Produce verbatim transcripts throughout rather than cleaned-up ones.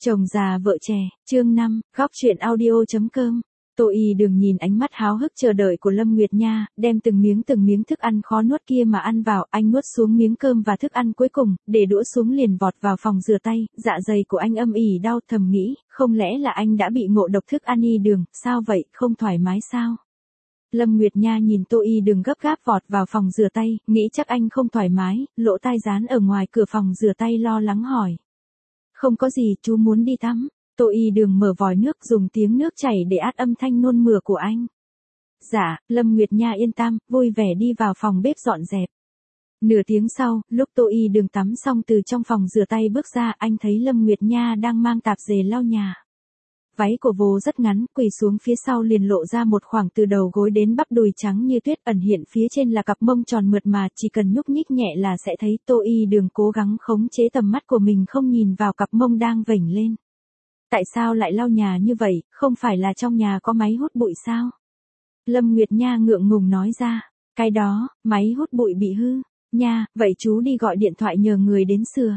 Chồng già vợ trẻ, chương năm, góc chuyện audio.com. Tô Y Đường nhìn ánh mắt háo hức chờ đợi của Lâm Nguyệt Nha, đem từng miếng từng miếng thức ăn khó nuốt kia mà ăn vào, anh nuốt xuống miếng cơm và thức ăn cuối cùng, để đũa xuống liền vọt vào phòng rửa tay, dạ dày của anh âm ỉ đau, thầm nghĩ, không lẽ là anh đã bị ngộ độc thức ăn Y Đường, sao vậy, không thoải mái sao? Lâm Nguyệt Nha nhìn Tô Y Đường gấp gáp vọt vào phòng rửa tay, nghĩ chắc anh không thoải mái, lỗ tai dán ở ngoài cửa phòng rửa tay lo lắng hỏi. Không có gì, chú muốn đi tắm. Tô Y Đường mở vòi nước dùng tiếng nước chảy để át âm thanh nôn mửa của anh. Dạ, Lâm Nguyệt Nha yên tâm, vui vẻ đi vào phòng bếp dọn dẹp. Nửa tiếng sau, lúc Tô Y Đường tắm xong từ trong phòng rửa tay bước ra, anh thấy Lâm Nguyệt Nha đang mang tạp dề lau nhà. Váy của vố rất ngắn, quỳ xuống phía sau liền lộ ra một khoảng từ đầu gối đến bắp đùi trắng như tuyết, ẩn hiện phía trên là cặp mông tròn mượt mà, chỉ cần nhúc nhích nhẹ là sẽ thấy. Tô Y Đường cố gắng khống chế tầm mắt của mình không nhìn vào cặp mông đang vểnh lên. Tại sao lại lau nhà như vậy, không phải là trong nhà có máy hút bụi sao? Lâm Nguyệt Nha ngượng ngùng nói ra, cái đó, máy hút bụi bị hư. Nha, vậy chú đi gọi điện thoại nhờ người đến sửa.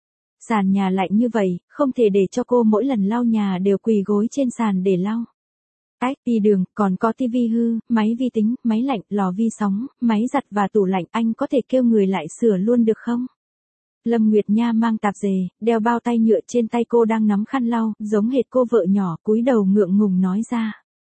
Sàn nhà lạnh như vậy, không thể để cho cô mỗi lần lau nhà đều quỳ gối trên sàn để lau. Ách, đi đường, còn có tivi hư, máy vi tính, máy lạnh, lò vi sóng, máy giặt và tủ lạnh, anh có thể kêu người lại sửa luôn được không? Lâm Nguyệt Nha mang tạp dề, đeo bao tay nhựa trên tay, cô đang nắm khăn lau, giống hệt cô vợ nhỏ, cúi đầu ngượng ngùng nói ra.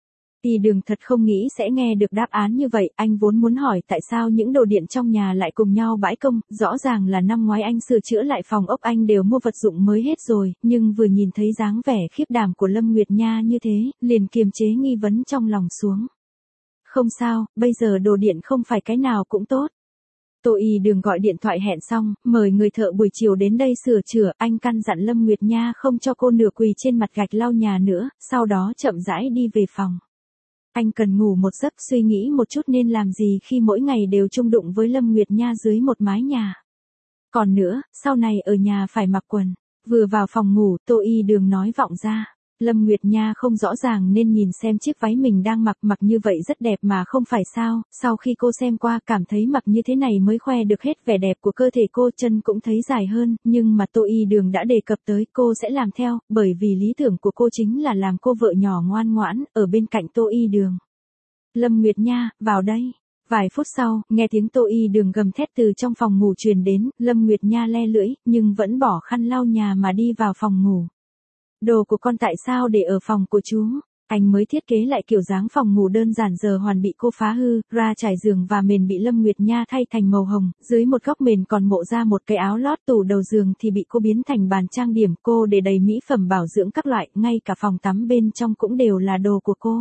Y Đường thật không nghĩ sẽ nghe được đáp án như vậy, anh vốn muốn hỏi tại sao những đồ điện trong nhà lại cùng nhau bãi công, rõ ràng là năm ngoái anh sửa chữa lại phòng ốc, anh đều mua vật dụng mới hết rồi, nhưng vừa nhìn thấy dáng vẻ khiếp đảm của Lâm Nguyệt Nha như thế, liền kiềm chế nghi vấn trong lòng xuống. Không sao, bây giờ đồ điện không phải cái nào cũng tốt. Tô Y Đường gọi điện thoại hẹn xong, mời người thợ buổi chiều đến đây sửa chữa, anh căn dặn Lâm Nguyệt Nha không cho cô nửa quỳ trên mặt gạch lau nhà nữa, sau đó chậm rãi đi về phòng. Anh cần ngủ một giấc, suy nghĩ một chút nên làm gì khi mỗi ngày đều chung đụng với Lâm Nguyệt Nha dưới một mái nhà. Còn nữa, sau này ở nhà phải mặc quần. Vừa vào phòng ngủ, Tô Y Đường nói vọng ra. Lâm Nguyệt Nha không rõ ràng nên nhìn xem chiếc váy mình đang mặc, mặc như vậy rất đẹp mà không phải sao, sau khi cô xem qua cảm thấy mặc như thế này mới khoe được hết vẻ đẹp của cơ thể cô, chân cũng thấy dài hơn, nhưng mà Tô Y Đường đã đề cập tới, cô sẽ làm theo, bởi vì lý tưởng của cô chính là làm cô vợ nhỏ ngoan ngoãn, ở bên cạnh Tô Y Đường. Lâm Nguyệt Nha, vào đây. Vài phút sau, nghe tiếng Tô Y Đường gầm thét từ trong phòng ngủ truyền đến, Lâm Nguyệt Nha le lưỡi, nhưng vẫn bỏ khăn lau nhà mà đi vào phòng ngủ. Đồ của con tại sao để ở phòng của chú? Anh mới thiết kế lại kiểu dáng phòng ngủ đơn giản giờ hoàn bị cô phá hư, ra trải giường và mền bị Lâm Nguyệt Nha thay thành màu hồng, dưới một góc mền còn mộ ra một cái áo lót, tủ đầu giường thì bị cô biến thành bàn trang điểm, cô để đầy mỹ phẩm bảo dưỡng các loại, ngay cả phòng tắm bên trong cũng đều là đồ của cô.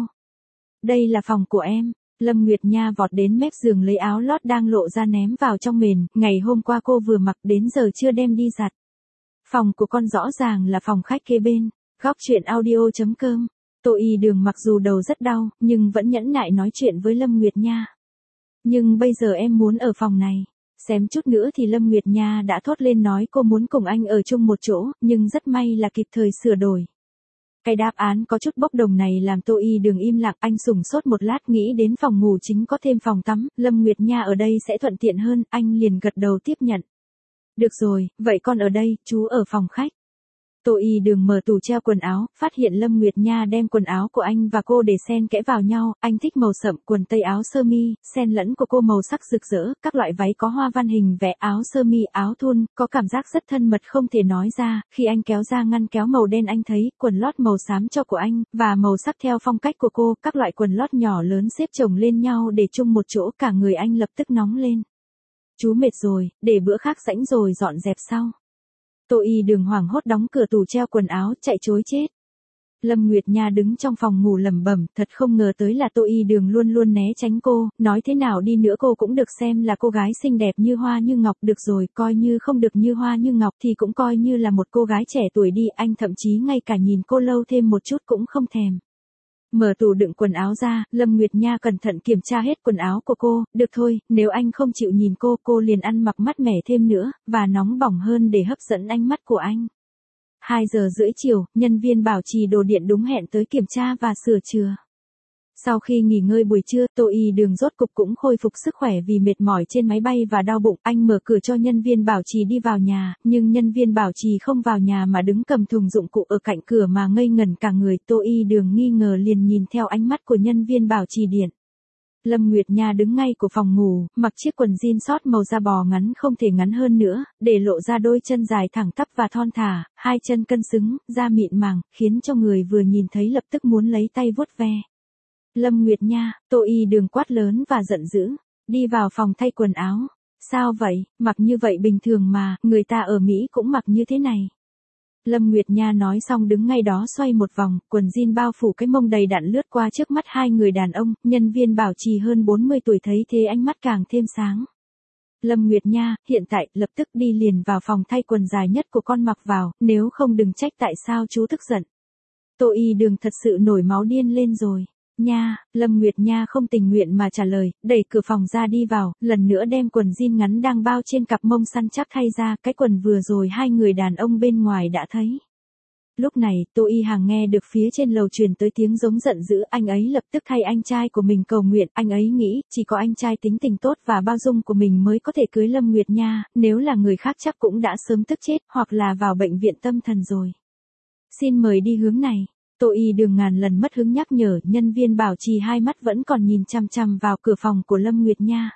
Đây là phòng của em. Lâm Nguyệt Nha vọt đến mép giường lấy áo lót đang lộ ra ném vào trong mền, ngày hôm qua cô vừa mặc đến giờ chưa đem đi giặt. Phòng của con rõ ràng là phòng khách kế bên. Góc chuyện audio.com. Tô Y Đường mặc dù đầu rất đau, nhưng vẫn nhẫn nại nói chuyện với Lâm Nguyệt Nha. Nhưng bây giờ em muốn ở phòng này. Xém chút nữa thì Lâm Nguyệt Nha đã thốt lên nói cô muốn cùng anh ở chung một chỗ, nhưng rất may là kịp thời sửa đổi. Cái đáp án có chút bốc đồng này làm Tô Y Đường im lặng, anh sửng sốt một lát nghĩ đến phòng ngủ chính có thêm phòng tắm, Lâm Nguyệt Nha ở đây sẽ thuận tiện hơn, anh liền gật đầu tiếp nhận. Được rồi, vậy con ở đây, chú ở phòng khách. Tô Y Đường mở tủ treo quần áo, phát hiện Lâm Nguyệt Nha đem quần áo của anh và cô để xen kẽ vào nhau, anh thích màu sậm, quần tây áo sơ mi, xen lẫn của cô màu sắc rực rỡ, các loại váy có hoa văn hình vẽ, áo sơ mi, áo thun, có cảm giác rất thân mật không thể nói ra, khi anh kéo ra ngăn kéo màu đen anh thấy, quần lót màu xám cho của anh, và màu sắc theo phong cách của cô, các loại quần lót nhỏ lớn xếp chồng lên nhau để chung một chỗ, cả người anh lập tức nóng lên. Chú mệt rồi, để bữa khác rảnh rồi dọn dẹp sau. Tô Y Đường hoảng hốt đóng cửa tủ treo quần áo, chạy trối chết. Lâm Nguyệt Nha đứng trong phòng ngủ lẩm bẩm, thật không ngờ tới là Tô Y Đường luôn luôn né tránh cô, nói thế nào đi nữa cô cũng được xem là cô gái xinh đẹp như hoa như ngọc, được rồi, coi như không được như hoa như ngọc thì cũng coi như là một cô gái trẻ tuổi đi, anh thậm chí ngay cả nhìn cô lâu thêm một chút cũng không thèm. Mở tủ đựng quần áo ra, Lâm Nguyệt Nha cẩn thận kiểm tra hết quần áo của cô, được thôi, nếu anh không chịu nhìn cô, cô liền ăn mặc mát mẻ thêm nữa, và nóng bỏng hơn để hấp dẫn ánh mắt của anh. hai giờ rưỡi chiều, nhân viên bảo trì đồ điện đúng hẹn tới kiểm tra và sửa chữa. Sau khi nghỉ ngơi buổi trưa, Tô Y Đường rốt cục cũng khôi phục sức khỏe vì mệt mỏi trên máy bay và đau bụng. Anh mở cửa cho nhân viên bảo trì đi vào nhà, nhưng nhân viên bảo trì không vào nhà mà đứng cầm thùng dụng cụ ở cạnh cửa mà ngây ngẩn cả người. Tô Y Đường nghi ngờ liền nhìn theo ánh mắt của nhân viên bảo trì điện. Lâm Nguyệt Nha đứng ngay của phòng ngủ, mặc chiếc quần jean short màu da bò ngắn không thể ngắn hơn nữa, để lộ ra đôi chân dài thẳng tắp và thon thả, hai chân cân xứng, da mịn màng, khiến cho người vừa nhìn thấy lập tức muốn lấy tay vuốt ve. Lâm Nguyệt Nha, Tô Y Đường quát lớn và giận dữ, đi vào phòng thay quần áo. Sao vậy, mặc như vậy bình thường mà, người ta ở Mỹ cũng mặc như thế này. Lâm Nguyệt Nha nói xong đứng ngay đó xoay một vòng, quần jean bao phủ cái mông đầy đặn lướt qua trước mắt hai người đàn ông, nhân viên bảo trì hơn bốn mươi tuổi thấy thế ánh mắt càng thêm sáng. Lâm Nguyệt Nha, hiện tại, lập tức đi liền vào phòng thay quần dài nhất của con mặc vào, nếu không đừng trách tại sao chú tức giận. Tô Y Đường thật sự nổi máu điên lên rồi. Nha, Lâm Nguyệt Nha không tình nguyện mà trả lời, đẩy cửa phòng ra đi vào, lần nữa đem quần jean ngắn đang bao trên cặp mông săn chắc thay ra, cái quần vừa rồi hai người đàn ông bên ngoài đã thấy. Lúc này, Tô Y Hàng nghe được phía trên lầu truyền tới tiếng giống giận dữ, anh ấy lập tức thay anh trai của mình cầu nguyện, anh ấy nghĩ, chỉ có anh trai tính tình tốt và bao dung của mình mới có thể cưới Lâm Nguyệt Nha, nếu là người khác chắc cũng đã sớm tức chết, hoặc là vào bệnh viện tâm thần rồi. Xin mời đi hướng này. Tô Y Đường ngàn lần mất hứng nhắc nhở, nhân viên bảo trì hai mắt vẫn còn nhìn chằm chằm vào cửa phòng của Lâm Nguyệt Nha.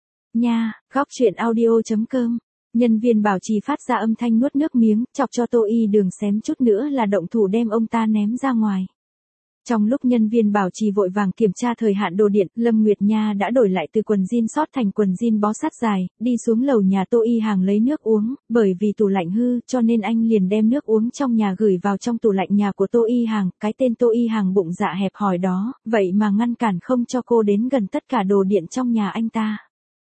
Nha, góc truyện audio chấm com. Nhân viên bảo trì phát ra âm thanh nuốt nước miếng, chọc cho Tô Y Đường xém chút nữa là động thủ đem ông ta ném ra ngoài. Trong lúc nhân viên bảo trì vội vàng kiểm tra thời hạn đồ điện, Lâm Nguyệt Nha đã đổi lại từ quần jean short thành quần jean bó sát dài, đi xuống lầu nhà Tô Y Hàng lấy nước uống, bởi vì tủ lạnh hư, cho nên anh liền đem nước uống trong nhà gửi vào trong tủ lạnh nhà của Tô Y Hàng, cái tên Tô Y Hàng bụng dạ hẹp hòi đó, vậy mà ngăn cản không cho cô đến gần tất cả đồ điện trong nhà anh ta.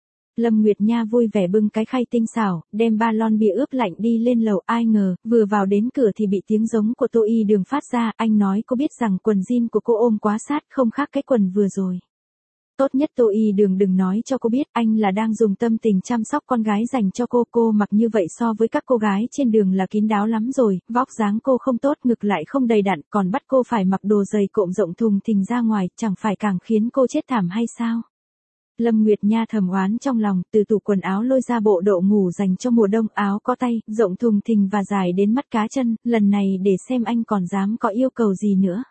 Lâm Nguyệt Nha vui vẻ bưng cái khay tinh xảo, đem ba lon bia ướp lạnh đi lên lầu, ai ngờ, vừa vào đến cửa thì bị tiếng giống của Tô Y Đường phát ra, anh nói cô biết rằng quần jean của cô ôm quá sát, không khác cái quần vừa rồi. Tốt nhất Tô Y Đường đừng nói cho cô biết, anh là đang dùng tâm tình chăm sóc con gái dành cho cô, cô mặc như vậy so với các cô gái trên đường là kín đáo lắm rồi, vóc dáng cô không tốt, ngực lại không đầy đặn, còn bắt cô phải mặc đồ dày cộm rộng thùng thình ra ngoài, chẳng phải càng khiến cô chết thảm hay sao? Lâm Nguyệt Nha thầm oán trong lòng, từ tủ quần áo lôi ra bộ đồ ngủ dành cho mùa đông, áo có tay, rộng thùng thình và dài đến mắt cá chân, lần này để xem anh còn dám có yêu cầu gì nữa.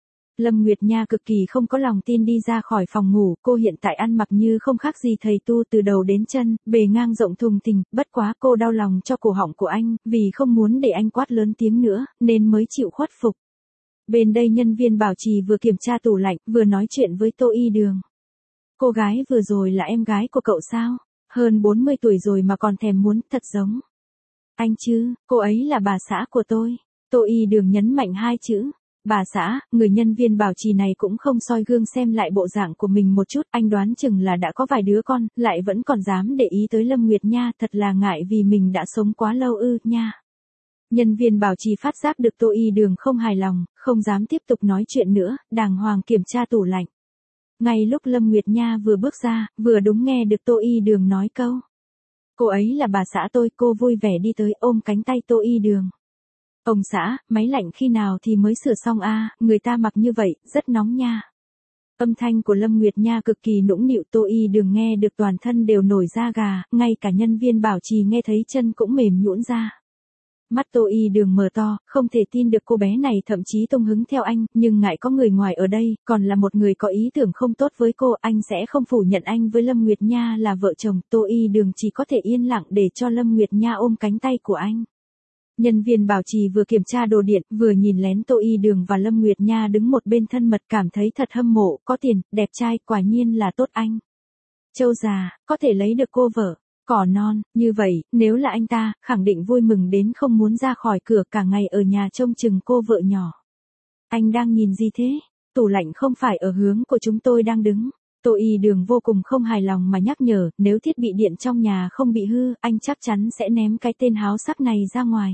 Lâm Nguyệt Nha cực kỳ không có lòng tin đi ra khỏi phòng ngủ, cô hiện tại ăn mặc như không khác gì thầy tu từ đầu đến chân, bề ngang rộng thùng thình, bất quá cô đau lòng cho cổ họng của anh, vì không muốn để anh quát lớn tiếng nữa, nên mới chịu khuất phục. Bên đây nhân viên bảo trì vừa kiểm tra tủ lạnh, vừa nói chuyện với Tô Y Đường. Cô gái vừa rồi là em gái của cậu sao? Hơn bốn mươi tuổi rồi mà còn thèm muốn, thật giống anh chứ, cô ấy là bà xã của tôi. Tô Y Đường nhấn mạnh hai chữ. Bà xã, người nhân viên bảo trì này cũng không soi gương xem lại bộ dạng của mình một chút, anh đoán chừng là đã có vài đứa con, lại vẫn còn dám để ý tới Lâm Nguyệt Nha, thật là ngại vì mình đã sống quá lâu ư, nha. Nhân viên bảo trì phát giác được Tô Y Đường không hài lòng, không dám tiếp tục nói chuyện nữa, đàng hoàng kiểm tra tủ lạnh. Ngay lúc Lâm Nguyệt Nha vừa bước ra, vừa đúng nghe được Tô Y Đường nói câu. Cô ấy là bà xã tôi, cô vui vẻ đi tới ôm cánh tay Tô Y Đường. Ông xã, máy lạnh khi nào thì mới sửa xong a, à, người ta mặc như vậy, rất nóng nha. Âm thanh của Lâm Nguyệt Nha cực kỳ nũng nịu, Tô Y Đường nghe được toàn thân đều nổi da gà, ngay cả nhân viên bảo trì nghe thấy chân cũng mềm nhũn ra. Mắt Tô Y Đường mở to, không thể tin được cô bé này thậm chí tung hứng theo anh, nhưng ngại có người ngoài ở đây, còn là một người có ý tưởng không tốt với cô, anh sẽ không phủ nhận anh với Lâm Nguyệt Nha là vợ chồng, Tô Y Đường chỉ có thể yên lặng để cho Lâm Nguyệt Nha ôm cánh tay của anh. Nhân viên bảo trì vừa kiểm tra đồ điện, vừa nhìn lén Tô Y Đường và Lâm Nguyệt Nha đứng một bên thân mật, cảm thấy thật hâm mộ, có tiền, đẹp trai, quả nhiên là tốt anh. Châu già, có thể lấy được cô vợ. Cỏ non, như vậy, nếu là anh ta, khẳng định vui mừng đến không muốn ra khỏi cửa, cả ngày ở nhà trông chừng cô vợ nhỏ. Anh đang nhìn gì thế? Tủ lạnh không phải ở hướng của chúng tôi đang đứng. Tô Y Đường vô cùng không hài lòng mà nhắc nhở, nếu thiết bị điện trong nhà không bị hư, anh chắc chắn sẽ ném cái tên háo sắc này ra ngoài.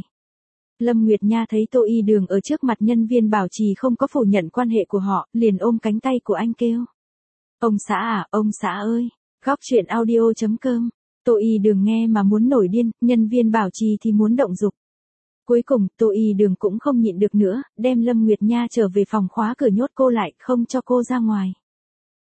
Lâm Nguyệt Nha thấy Tô Y Đường ở trước mặt nhân viên bảo trì không có phủ nhận quan hệ của họ, liền ôm cánh tay của anh kêu. Ông xã à, ông xã ơi, góc truyện audio chấm com. Tô Y Đường nghe mà muốn nổi điên, nhân viên bảo trì thì muốn động dục. Cuối cùng, Tô Y Đường cũng không nhịn được nữa, đem Lâm Nguyệt Nha trở về phòng khóa cửa nhốt cô lại, không cho cô ra ngoài.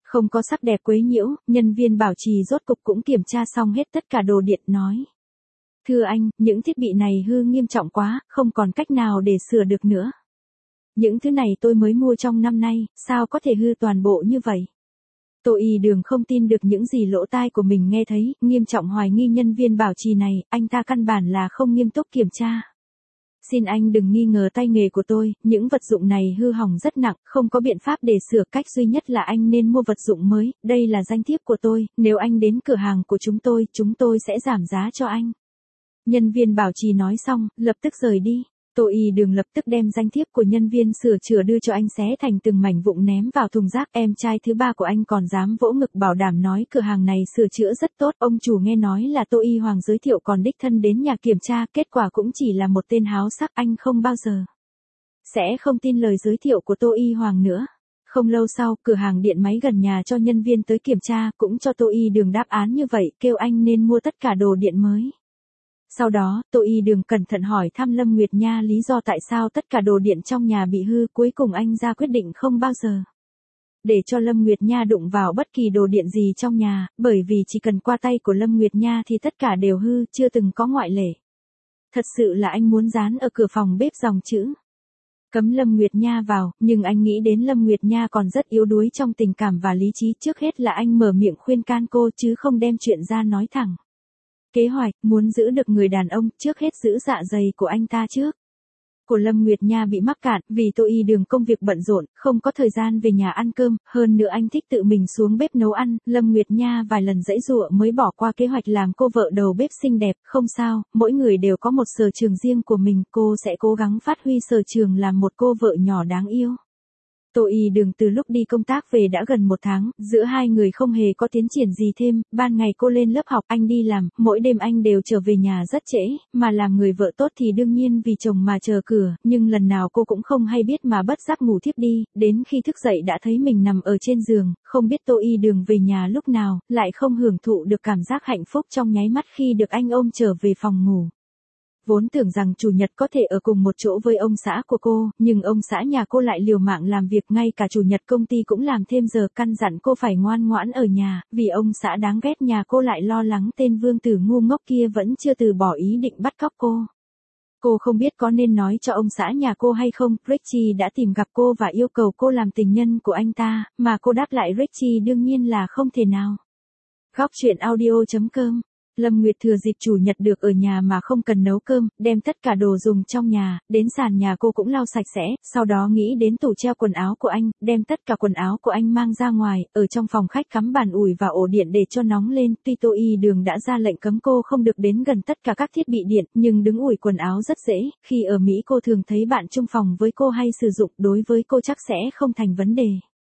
Không có sắc đẹp quấy nhiễu, nhân viên bảo trì rốt cục cũng kiểm tra xong hết tất cả đồ điện nói. Thưa anh, những thiết bị này hư nghiêm trọng quá, không còn cách nào để sửa được nữa. Những thứ này tôi mới mua trong năm nay, sao có thể hư toàn bộ như vậy? Tô Y Đường không tin được những gì lỗ tai của mình nghe thấy, nghiêm trọng hoài nghi nhân viên bảo trì này, anh ta căn bản là không nghiêm túc kiểm tra. Xin anh đừng nghi ngờ tay nghề của tôi, những vật dụng này hư hỏng rất nặng, không có biện pháp để sửa, cách duy nhất là anh nên mua vật dụng mới, đây là danh thiếp của tôi, nếu anh đến cửa hàng của chúng tôi, chúng tôi sẽ giảm giá cho anh. Nhân viên bảo trì nói xong, lập tức rời đi. Tô Y Đường lập tức đem danh thiếp của nhân viên sửa chữa đưa cho anh xé thành từng mảnh vụn ném vào thùng rác. Em trai thứ ba của anh còn dám vỗ ngực bảo đảm nói cửa hàng này sửa chữa rất tốt. Ông chủ nghe nói là Tô Y Hoàng giới thiệu còn đích thân đến nhà kiểm tra, kết quả cũng chỉ là một tên háo sắc. Anh không bao giờ sẽ không tin lời giới thiệu của Tô Y Hoàng nữa. Không lâu sau, cửa hàng điện máy gần nhà cho nhân viên tới kiểm tra, cũng cho Tô Y Đường đáp án như vậy, kêu anh nên mua tất cả đồ điện mới. Sau đó, Tô Y Đường cẩn thận hỏi thăm Lâm Nguyệt Nha lý do tại sao tất cả đồ điện trong nhà bị hư, cuối cùng anh ra quyết định không bao giờ để cho Lâm Nguyệt Nha đụng vào bất kỳ đồ điện gì trong nhà, bởi vì chỉ cần qua tay của Lâm Nguyệt Nha thì tất cả đều hư, chưa từng có ngoại lệ. Thật sự là anh muốn dán ở cửa phòng bếp dòng chữ cấm Lâm Nguyệt Nha vào, nhưng anh nghĩ đến Lâm Nguyệt Nha còn rất yếu đuối trong tình cảm và lý trí, trước hết là anh mở miệng khuyên can cô chứ không đem chuyện ra nói thẳng. Kế hoạch, muốn giữ được người đàn ông, trước hết giữ dạ dày của anh ta trước. Của Lâm Nguyệt Nha bị mắc cạn, vì Tô Y Đường công việc bận rộn, không có thời gian về nhà ăn cơm, hơn nữa anh thích tự mình xuống bếp nấu ăn, Lâm Nguyệt Nha vài lần giãy giụa mới bỏ qua kế hoạch làm cô vợ đầu bếp xinh đẹp, không sao, mỗi người đều có một sở trường riêng của mình, cô sẽ cố gắng phát huy sở trường làm một cô vợ nhỏ đáng yêu. Tô Y Đường từ lúc đi công tác về đã gần một tháng, giữa hai người không hề có tiến triển gì thêm, ban ngày cô lên lớp học, anh đi làm, mỗi đêm anh đều trở về nhà rất trễ, mà làm người vợ tốt thì đương nhiên vì chồng mà chờ cửa, nhưng lần nào cô cũng không hay biết mà bất giác ngủ thiếp đi, đến khi thức dậy đã thấy mình nằm ở trên giường, không biết Tô Y Đường về nhà lúc nào, lại không hưởng thụ được cảm giác hạnh phúc trong nháy mắt khi được anh ôm trở về phòng ngủ. Vốn tưởng rằng chủ nhật có thể ở cùng một chỗ với ông xã của cô, nhưng ông xã nhà cô lại liều mạng làm việc, ngay cả chủ nhật công ty cũng làm thêm giờ, căn dặn cô phải ngoan ngoãn ở nhà, vì ông xã đáng ghét nhà cô lại lo lắng tên vương tử ngu ngốc kia vẫn chưa từ bỏ ý định bắt cóc cô. Cô không biết có nên nói cho ông xã nhà cô hay không, Richie đã tìm gặp cô và yêu cầu cô làm tình nhân của anh ta, mà cô đáp lại Richie đương nhiên là không thể nào. Góc truyện audio chấm com. Lâm Nguyệt thừa dịp chủ nhật được ở nhà mà không cần nấu cơm, đem tất cả đồ dùng trong nhà, đến sàn nhà cô cũng lau sạch sẽ, sau đó nghĩ đến tủ treo quần áo của anh, đem tất cả quần áo của anh mang ra ngoài, ở trong phòng khách cắm bàn ủi và ổ điện để cho nóng lên, tuy Tô Y Đường đã ra lệnh cấm cô không được đến gần tất cả các thiết bị điện, nhưng đứng ủi quần áo rất dễ, khi ở Mỹ cô thường thấy bạn chung phòng với cô hay sử dụng, đối với cô chắc sẽ không thành vấn đề.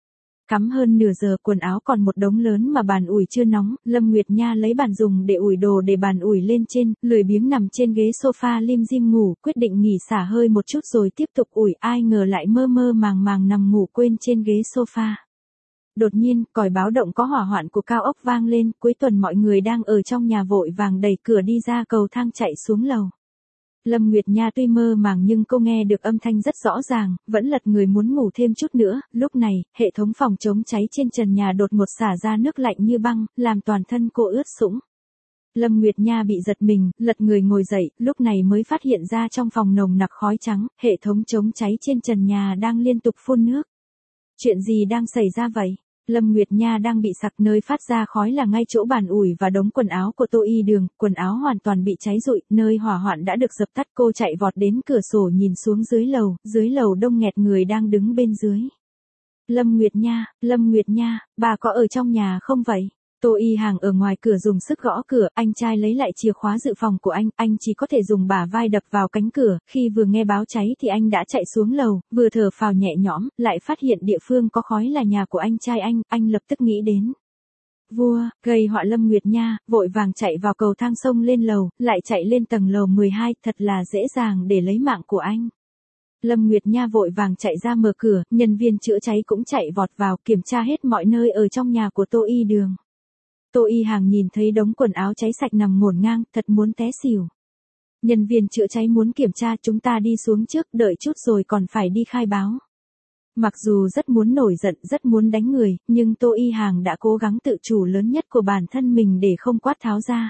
Cắm hơn nửa giờ, quần áo còn một đống lớn mà bàn ủi chưa nóng, Lâm Nguyệt Nha lấy bàn dùng để ủi đồ để bàn ủi lên trên, lười biếng nằm trên ghế sofa lim dim ngủ, quyết định nghỉ xả hơi một chút rồi tiếp tục ủi, ai ngờ lại mơ mơ màng màng nằm ngủ quên trên ghế sofa. Đột nhiên, còi báo động có hỏa hoạn của cao ốc vang lên, cuối tuần mọi người đang ở trong nhà vội vàng đẩy cửa đi ra cầu thang chạy xuống lầu. Lâm Nguyệt Nha tuy mơ màng nhưng cô nghe được âm thanh rất rõ ràng, vẫn lật người muốn ngủ thêm chút nữa, lúc này, hệ thống phòng chống cháy trên trần nhà đột ngột xả ra nước lạnh như băng, làm toàn thân cô ướt sũng. Lâm Nguyệt Nha bị giật mình, lật người ngồi dậy, lúc này mới phát hiện ra trong phòng nồng nặc khói trắng, hệ thống chống cháy trên trần nhà đang liên tục phun nước. Chuyện gì đang xảy ra vậy? Lâm Nguyệt Nha đang bị sặc, nơi phát ra khói là ngay chỗ bàn ủi và đống quần áo của Tô Y Đường, quần áo hoàn toàn bị cháy rụi, nơi hỏa hoạn đã được dập tắt, cô chạy vọt đến cửa sổ nhìn xuống dưới lầu, dưới lầu đông nghẹt người đang đứng bên dưới. Lâm Nguyệt Nha, Lâm Nguyệt Nha, bà có ở trong nhà không vậy? Tô Y Hàng ở ngoài cửa dùng sức gõ cửa, anh trai lấy lại chìa khóa dự phòng của anh, anh chỉ có thể dùng bả vai đập vào cánh cửa, khi vừa nghe báo cháy thì anh đã chạy xuống lầu, vừa thở phào nhẹ nhõm, lại phát hiện địa phương có khói là nhà của anh trai anh, anh lập tức nghĩ đến vua, gây họa. Lâm Nguyệt Nha, vội vàng chạy vào cầu thang sông lên lầu, lại chạy lên tầng lầu mười hai, thật là dễ dàng để lấy mạng của anh. Lâm Nguyệt Nha vội vàng chạy ra mở cửa, nhân viên chữa cháy cũng chạy vọt vào, kiểm tra hết mọi nơi ở trong nhà của Tô Y Đường. Tô Y Hàng nhìn thấy đống quần áo cháy sạch nằm ngổn ngang, thật muốn té xỉu. Nhân viên chữa cháy muốn kiểm tra, chúng ta đi xuống trước, đợi chút rồi còn phải đi khai báo. Mặc dù rất muốn nổi giận, rất muốn đánh người, nhưng Tô Y Hàng đã cố gắng tự chủ lớn nhất của bản thân mình để không quát tháo ra.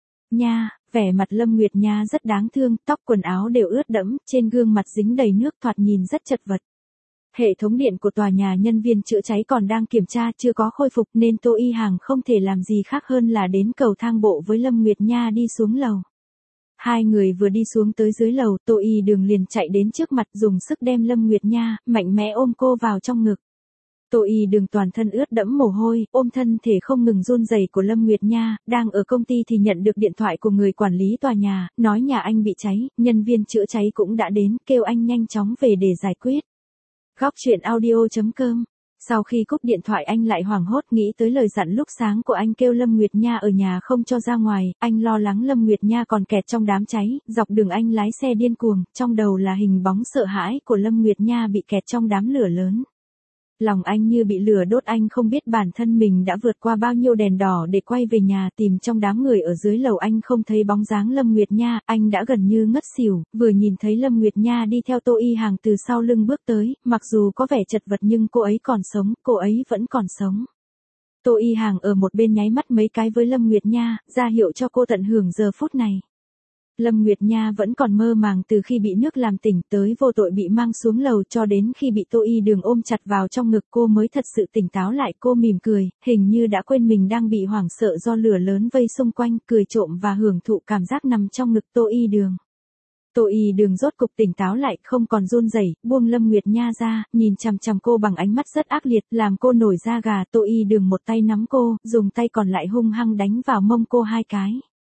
Nha, vẻ mặt Lâm Nguyệt Nha rất đáng thương, tóc quần áo đều ướt đẫm, trên gương mặt dính đầy nước thoạt nhìn rất chật vật. Hệ thống điện của tòa nhà nhân viên chữa cháy còn đang kiểm tra chưa có khôi phục nên Tô Y Hàng không thể làm gì khác hơn là đến cầu thang bộ với Lâm Nguyệt Nha đi xuống lầu. Hai người vừa đi xuống tới dưới lầu, Tô Y Đường liền chạy đến trước mặt dùng sức đem Lâm Nguyệt Nha, mạnh mẽ ôm cô vào trong ngực. Tô Y Đường toàn thân ướt đẫm mồ hôi, ôm thân thể không ngừng run rẩy của Lâm Nguyệt Nha, đang ở công ty thì nhận được điện thoại của người quản lý tòa nhà, nói nhà anh bị cháy, nhân viên chữa cháy cũng đã đến, kêu anh nhanh chóng về để giải quyết. Góc truyện audio chấm com. Sau khi cúp điện thoại anh lại hoảng hốt nghĩ tới lời dặn lúc sáng của anh kêu Lâm Nguyệt Nha ở nhà không cho ra ngoài, anh lo lắng Lâm Nguyệt Nha còn kẹt trong đám cháy, dọc đường anh lái xe điên cuồng, trong đầu là hình bóng sợ hãi của Lâm Nguyệt Nha bị kẹt trong đám lửa lớn. Lòng anh như bị lửa đốt, anh không biết bản thân mình đã vượt qua bao nhiêu đèn đỏ để quay về nhà, tìm trong đám người ở dưới lầu anh không thấy bóng dáng Lâm Nguyệt Nha, anh đã gần như ngất xỉu, vừa nhìn thấy Lâm Nguyệt Nha đi theo Tô Y Hàng từ sau lưng bước tới, mặc dù có vẻ chật vật nhưng cô ấy còn sống, cô ấy vẫn còn sống. Tô Y Hàng ở một bên nháy mắt mấy cái với Lâm Nguyệt Nha, ra hiệu cho cô tận hưởng giờ phút này. Lâm Nguyệt Nha vẫn còn mơ màng từ khi bị nước làm tỉnh tới vô tội bị mang xuống lầu cho đến khi bị Tô Y Đường ôm chặt vào trong ngực cô mới thật sự tỉnh táo lại, cô mỉm cười, hình như đã quên mình đang bị hoảng sợ do lửa lớn vây xung quanh, cười trộm và hưởng thụ cảm giác nằm trong ngực Tô Y Đường. Tô Y Đường rốt cục tỉnh táo lại, không còn run rẩy, buông Lâm Nguyệt Nha ra, nhìn chằm chằm cô bằng ánh mắt rất ác liệt, làm cô nổi da gà. Tô Y Đường một tay nắm cô, dùng tay còn lại hung hăng đánh vào mông cô hai cái.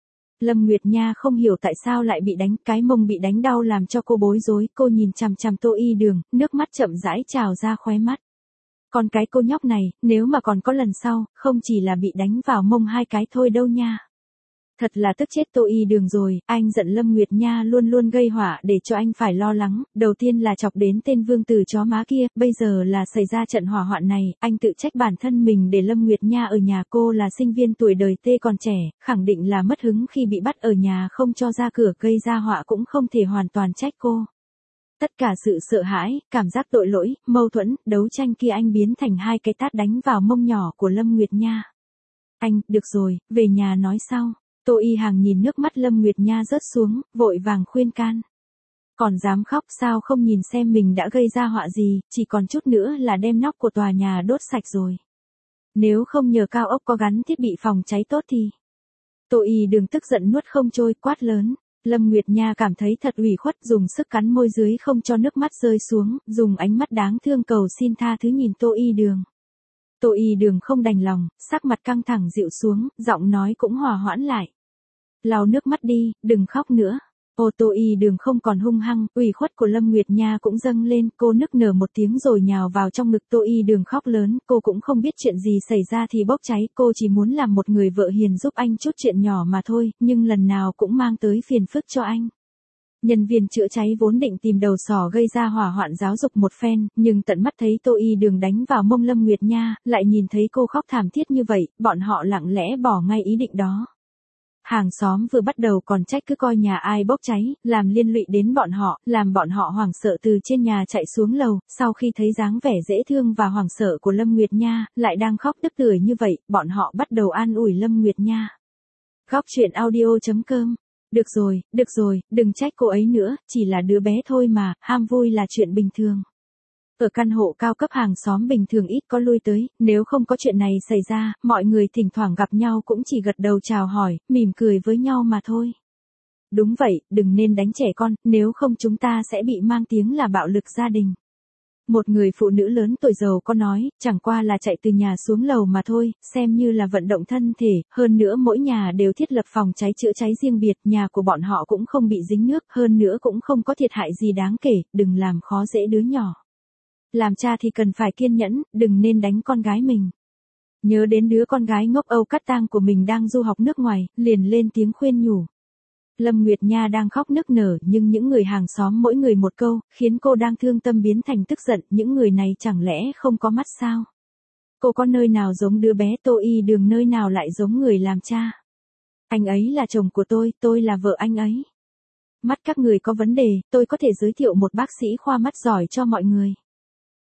Lâm Nguyệt Nha không hiểu tại sao lại bị đánh, cái mông bị đánh đau làm cho cô bối rối, cô nhìn chằm chằm Tô Y Đường, nước mắt chậm rãi trào ra khóe mắt. Còn cái cô nhóc này, nếu mà còn có lần sau, không chỉ là bị đánh vào mông hai cái thôi đâu nha. Thật là tức chết Tô Y Đường rồi, anh giận Lâm Nguyệt Nha luôn luôn gây họa để cho anh phải lo lắng, đầu tiên là chọc đến tên vương tử chó má kia, bây giờ là xảy ra trận hỏa hoạn này, anh tự trách bản thân mình để Lâm Nguyệt Nha ở nhà, cô là sinh viên tuổi đời tê còn trẻ, khẳng định là mất hứng khi bị bắt ở nhà không cho ra cửa gây ra họa cũng không thể hoàn toàn trách cô. Tất cả sự sợ hãi, cảm giác tội lỗi, mâu thuẫn, đấu tranh kia anh biến thành hai cái tát đánh vào mông nhỏ của Lâm Nguyệt Nha. Anh, được rồi, về nhà nói sau. Tô Y Hàng nhìn nước mắt Lâm Nguyệt Nha rớt xuống, vội vàng khuyên can. Còn dám khóc sao không nhìn xem mình đã gây ra họa gì, chỉ còn chút nữa là đem nóc của tòa nhà đốt sạch rồi. Nếu không nhờ cao ốc có gắn thiết bị phòng cháy tốt thì. Tô Y Đường tức giận nuốt không trôi, quát lớn. Lâm Nguyệt Nha cảm thấy thật ủy khuất, dùng sức cắn môi dưới không cho nước mắt rơi xuống, dùng ánh mắt đáng thương cầu xin tha thứ nhìn Tô Y Đường. Tô Y Đường không đành lòng, sắc mặt căng thẳng dịu xuống, giọng nói cũng hòa hoãn lại. Lau nước mắt đi, đừng khóc nữa. Ô Tô Y Đường không còn hung hăng, ủy khuất của Lâm Nguyệt Nha cũng dâng lên, cô nức nở một tiếng rồi nhào vào trong ngực Tô Y Đường khóc lớn, cô cũng không biết chuyện gì xảy ra thì bốc cháy, cô chỉ muốn làm một người vợ hiền giúp anh chút chuyện nhỏ mà thôi, nhưng lần nào cũng mang tới phiền phức cho anh. Nhân viên chữa cháy vốn định tìm đầu sỏ gây ra hỏa hoạn giáo dục một phen, nhưng tận mắt thấy Tô Y Đường đánh vào mông Lâm Nguyệt Nha, lại nhìn thấy cô khóc thảm thiết như vậy, bọn họ lặng lẽ bỏ ngay ý định đó. Hàng xóm vừa bắt đầu còn trách cứ coi nhà ai bốc cháy, làm liên lụy đến bọn họ, làm bọn họ hoảng sợ từ trên nhà chạy xuống lầu, sau khi thấy dáng vẻ dễ thương và hoảng sợ của Lâm Nguyệt Nha, lại đang khóc tức tưởi như vậy, bọn họ bắt đầu an ủi Lâm Nguyệt Nha. Góc truyện audio chấm com. Được rồi, được rồi, đừng trách cô ấy nữa, chỉ là đứa bé thôi mà, ham vui là chuyện bình thường. Ở căn hộ cao cấp hàng xóm bình thường ít có lui tới, nếu không có chuyện này xảy ra, mọi người thỉnh thoảng gặp nhau cũng chỉ gật đầu chào hỏi, mỉm cười với nhau mà thôi. Đúng vậy, đừng nên đánh trẻ con, nếu không chúng ta sẽ bị mang tiếng là bạo lực gia đình. Một người phụ nữ lớn tuổi giàu có nói, chẳng qua là chạy từ nhà xuống lầu mà thôi, xem như là vận động thân thể, hơn nữa mỗi nhà đều thiết lập phòng cháy chữa cháy riêng biệt, nhà của bọn họ cũng không bị dính nước, hơn nữa cũng không có thiệt hại gì đáng kể, đừng làm khó dễ đứa nhỏ. Làm cha thì cần phải kiên nhẫn, đừng nên đánh con gái mình. Nhớ đến đứa con gái ngốc Âu Cát Tang của mình đang du học nước ngoài, liền lên tiếng khuyên nhủ. Lâm Nguyệt Nha đang khóc nức nở nhưng những người hàng xóm mỗi người một câu, khiến cô đang thương tâm biến thành tức giận, những người này chẳng lẽ không có mắt sao? Cô có nơi nào giống đứa bé Tô Y Đường, nơi nào lại giống người làm cha? Anh ấy là chồng của tôi, tôi là vợ anh ấy. Mắt các người có vấn đề, tôi có thể giới thiệu một bác sĩ khoa mắt giỏi cho mọi người.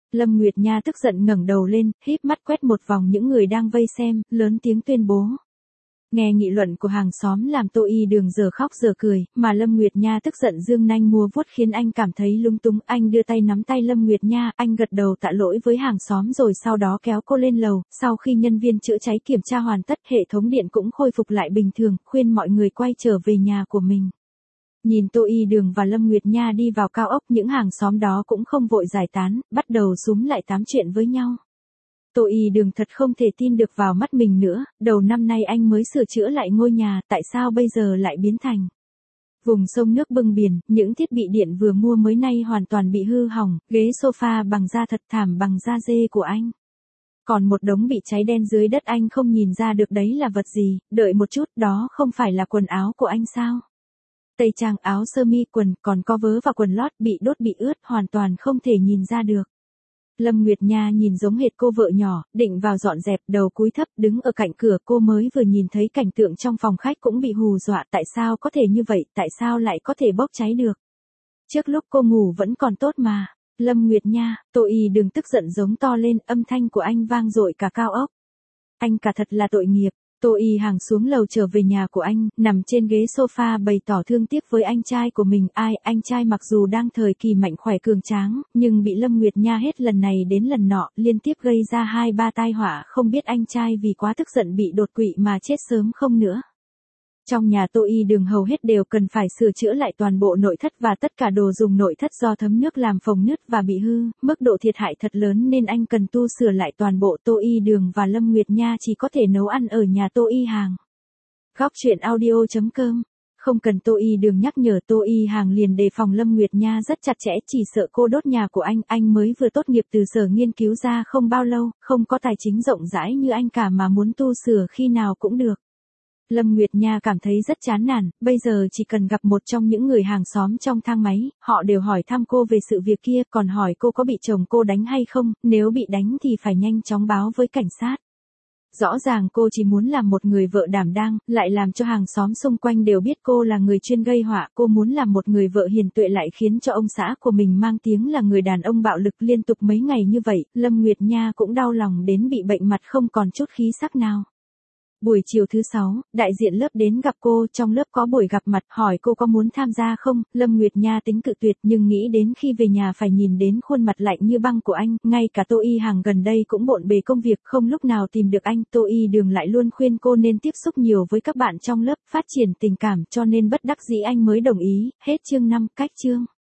Lâm Nguyệt Nha tức giận ngẩng đầu lên, híp mắt quét một vòng những người đang vây xem, lớn tiếng tuyên bố. Nghe nghị luận của hàng xóm làm Tô Y Đường giờ khóc giờ cười, mà Lâm Nguyệt Nha tức giận giương nanh múa vuốt khiến anh cảm thấy lung túng. Anh đưa tay nắm tay Lâm Nguyệt Nha, anh gật đầu tạ lỗi với hàng xóm rồi sau đó kéo cô lên lầu. Sau khi nhân viên chữa cháy kiểm tra hoàn tất, hệ thống điện cũng khôi phục lại bình thường, khuyên mọi người quay trở về nhà của mình. Nhìn Tô Y Đường và Lâm Nguyệt Nha đi vào cao ốc, những hàng xóm đó cũng không vội giải tán, bắt đầu xúm lại tám chuyện với nhau. Tô Y Đường thật không thể tin được vào mắt mình nữa, đầu năm nay anh mới sửa chữa lại ngôi nhà, tại sao bây giờ lại biến thành vùng sông nước bưng biển, những thiết bị điện vừa mua mới nay hoàn toàn bị hư hỏng, ghế sofa bằng da thật, thảm bằng da dê của anh. Còn một đống bị cháy đen dưới đất, anh không nhìn ra được đấy là vật gì, đợi một chút, đó không phải là quần áo của anh sao? Tây trang, áo sơ mi, quần, còn có vớ và quần lót bị đốt bị ướt, hoàn toàn không thể nhìn ra được. Lâm Nguyệt Nha nhìn giống hệt cô vợ nhỏ, định vào dọn dẹp, đầu cúi thấp, đứng ở cạnh cửa. Cô mới vừa nhìn thấy cảnh tượng trong phòng khách cũng bị hù dọa, tại sao có thể như vậy, tại sao lại có thể bốc cháy được. Trước lúc cô ngủ vẫn còn tốt mà. Lâm Nguyệt Nha, Tô Y Đường tức giận giống to lên, âm thanh của anh vang dội cả cao ốc. Anh cả thật là tội nghiệp. Tô Y Hàng xuống lầu trở về nhà của anh, nằm trên ghế sofa bày tỏ thương tiếc với anh trai của mình. Ai, anh trai mặc dù đang thời kỳ mạnh khỏe cường tráng, nhưng bị Lâm Nguyệt Nha hết lần này đến lần nọ, liên tiếp gây ra hai ba tai họa, không biết anh trai vì quá tức giận bị đột quỵ mà chết sớm không nữa. Trong nhà Tô Y Đường hầu hết đều cần phải sửa chữa lại toàn bộ nội thất và tất cả đồ dùng nội thất do thấm nước làm phồng nứt và bị hư, mức độ thiệt hại thật lớn nên anh cần tu sửa lại toàn bộ. Tô Y Đường và Lâm Nguyệt Nha chỉ có thể nấu ăn ở nhà Tô Y Hàng. Góc truyện audio chấm com. Không cần Tô Y Đường nhắc nhở, Tô Y Hàng liền đề phòng Lâm Nguyệt Nha rất chặt chẽ, chỉ sợ cô đốt nhà của anh. Anh mới vừa tốt nghiệp từ sở nghiên cứu ra không bao lâu, không có tài chính rộng rãi như anh cả mà muốn tu sửa khi nào cũng được. Lâm Nguyệt Nha cảm thấy rất chán nản, bây giờ chỉ cần gặp một trong những người hàng xóm trong thang máy, họ đều hỏi thăm cô về sự việc kia, còn hỏi cô có bị chồng cô đánh hay không, nếu bị đánh thì phải nhanh chóng báo với cảnh sát. Rõ ràng cô chỉ muốn làm một người vợ đảm đang, lại làm cho hàng xóm xung quanh đều biết cô là người chuyên gây họa. Cô muốn làm một người vợ hiền tuệ lại khiến cho ông xã của mình mang tiếng là người đàn ông bạo lực liên tục mấy ngày như vậy. Lâm Nguyệt Nha cũng đau lòng đến bị bệnh mặt không còn chút khí sắc nào. Buổi chiều thứ sáu, đại diện lớp đến gặp cô, trong lớp có buổi gặp mặt, hỏi cô có muốn tham gia không. Lâm Nguyệt Nha tính cự tuyệt nhưng nghĩ đến khi về nhà phải nhìn đến khuôn mặt lạnh như băng của anh, ngay cả Tô Y Hàng gần đây cũng bộn bề công việc không lúc nào tìm được anh. Tô Y Đường lại luôn khuyên cô nên tiếp xúc nhiều với các bạn trong lớp, phát triển tình cảm, cho nên bất đắc dĩ anh mới đồng ý. Hết chương năm, cách chương.